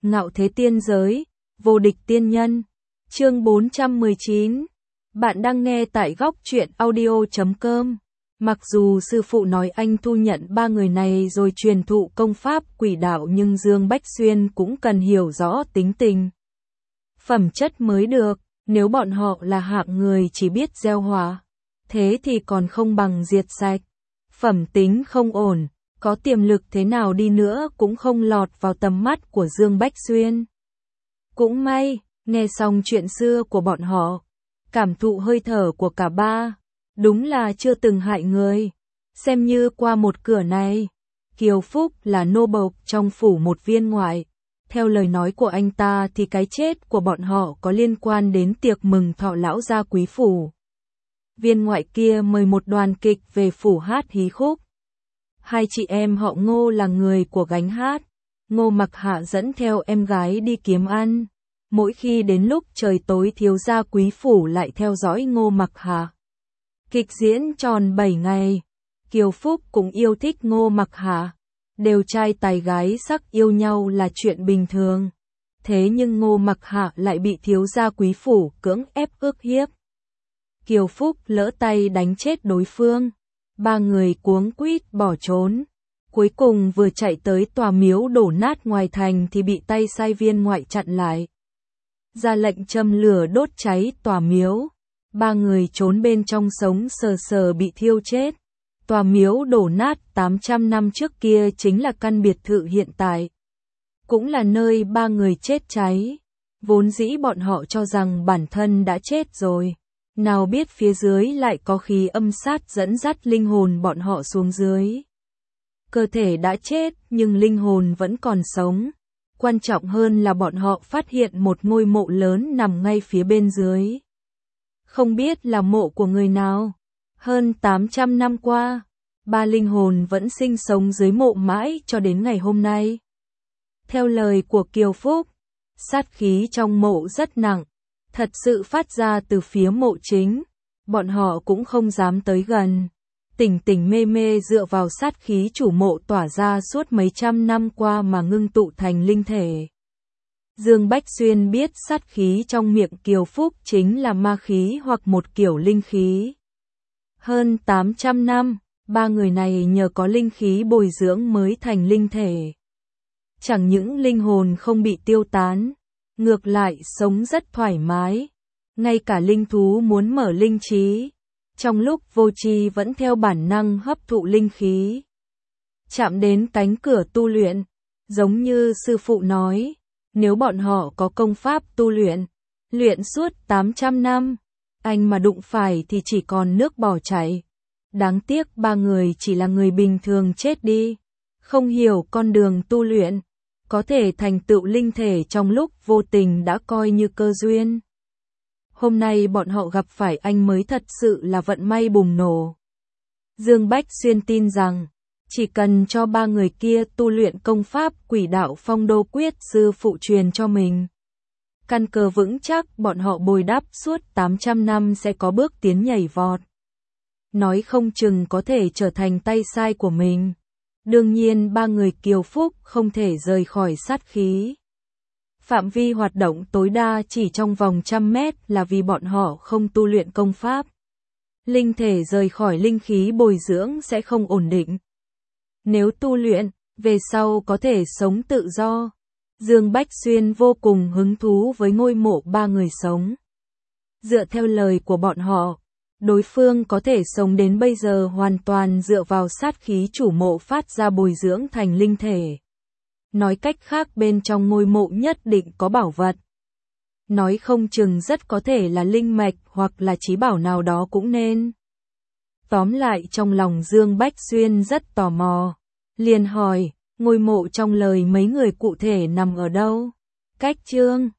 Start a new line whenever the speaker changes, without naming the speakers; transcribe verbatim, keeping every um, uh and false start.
Ngạo thế tiên giới, vô địch tiên nhân. Chương bốn trăm mười chín. Bạn đang nghe tại góc truyện audio chấm com. Mặc dù sư phụ nói anh thu nhận ba người này rồi truyền thụ công pháp quỷ đạo, nhưng Dương Bách Xuyên cũng cần hiểu rõ tính tình, phẩm chất mới được. Nếu bọn họ là hạng người chỉ biết gieo họa, thế thì còn không bằng diệt sạch. Phẩm tính không ổn, có tiềm lực thế nào đi nữa cũng không lọt vào tầm mắt của Dương Bách Xuyên. Cũng may, nghe xong chuyện xưa của bọn họ, cảm thụ hơi thở của cả ba, đúng là chưa từng hại người. Xem như qua một cửa này. Kiều Phúc là nô bộc trong phủ một viên ngoại. Theo lời nói của anh ta thì cái chết của bọn họ có liên quan đến tiệc mừng thọ lão gia quý phủ. Viên ngoại kia mời một đoàn kịch về phủ hát hí khúc. Hai chị em họ Ngô là người của gánh hát. Ngô Mặc Hạ dẫn theo em gái đi kiếm ăn. Mỗi khi đến lúc trời tối, thiếu gia quý phủ lại theo dõi Ngô Mặc Hạ. Kịch diễn tròn bảy ngày. Kiều Phúc cũng yêu thích Ngô Mặc Hạ. Đều trai tài gái sắc yêu nhau là chuyện bình thường. Thế nhưng Ngô Mặc Hạ lại bị thiếu gia quý phủ cưỡng ép ức hiếp. Kiều Phúc lỡ tay đánh chết đối phương. Ba người cuống quýt bỏ trốn. Cuối cùng vừa chạy tới tòa miếu đổ nát ngoài thành thì bị tay sai viên ngoại chặn lại. Ra lệnh châm lửa đốt cháy tòa miếu. Ba người trốn bên trong sống sờ sờ bị thiêu chết. Tòa miếu đổ nát tám trăm năm trước kia chính là căn biệt thự hiện tại. Cũng là nơi ba người chết cháy. Vốn dĩ bọn họ cho rằng bản thân đã chết rồi. Nào biết phía dưới lại có khí âm sát dẫn dắt linh hồn bọn họ xuống dưới. Cơ thể đã chết nhưng linh hồn vẫn còn sống. Quan trọng hơn là bọn họ phát hiện một ngôi mộ lớn nằm ngay phía bên dưới. Không biết là mộ của người nào. Hơn tám trăm năm qua, ba linh hồn vẫn sinh sống dưới mộ mãi cho đến ngày hôm nay. Theo lời của Kiều Phúc, sát khí trong mộ rất nặng, thật sự phát ra từ phía mộ chính. Bọn họ cũng không dám tới gần. Tỉnh tỉnh mê mê dựa vào sát khí chủ mộ tỏa ra suốt mấy trăm năm qua mà ngưng tụ thành linh thể. Dương Bách Xuyên biết sát khí trong miệng Kiều Phúc chính là ma khí hoặc một kiểu linh khí. Hơn tám trăm năm, ba người này nhờ có linh khí bồi dưỡng mới thành linh thể. Chẳng những linh hồn không bị tiêu tán, ngược lại sống rất thoải mái. Ngay cả linh thú muốn mở linh trí, trong lúc vô tri vẫn theo bản năng hấp thụ linh khí. Chạm đến cánh cửa tu luyện, giống như sư phụ nói, nếu bọn họ có công pháp tu luyện, luyện suốt tám trăm năm, anh mà đụng phải thì chỉ còn nước bỏ chảy. Đáng tiếc ba người chỉ là người bình thường chết đi, không hiểu con đường tu luyện, có thể thành tựu linh thể trong lúc vô tình đã coi như cơ duyên. Hôm nay bọn họ gặp phải anh mới thật sự là vận may bùng nổ. Dương Bách Xuyên tin rằng, chỉ cần cho ba người kia tu luyện công pháp quỷ đạo phong đô quyết sư phụ truyền cho mình. Căn cơ vững chắc bọn họ bồi đắp suốt tám trăm năm sẽ có bước tiến nhảy vọt. Nói không chừng có thể trở thành tay sai của mình. Đương nhiên ba người Kiều Phúc không thể rời khỏi sát khí. Phạm vi hoạt động tối đa chỉ trong vòng trăm mét là vì bọn họ không tu luyện công pháp. Linh thể rời khỏi linh khí bồi dưỡng sẽ không ổn định. Nếu tu luyện, về sau có thể sống tự do. Dương Bách Xuyên vô cùng hứng thú với ngôi mộ ba người sống. Dựa theo lời của bọn họ, đối phương có thể sống đến bây giờ hoàn toàn dựa vào sát khí chủ mộ phát ra bồi dưỡng thành linh thể. Nói cách khác bên trong ngôi mộ nhất định có bảo vật. Nói không chừng rất có thể là linh mạch hoặc là chí bảo nào đó cũng nên. Tóm lại trong lòng Dương Bách Xuyên rất tò mò. Liền hỏi, ngôi mộ trong lời mấy người cụ thể nằm ở đâu? Cách Chương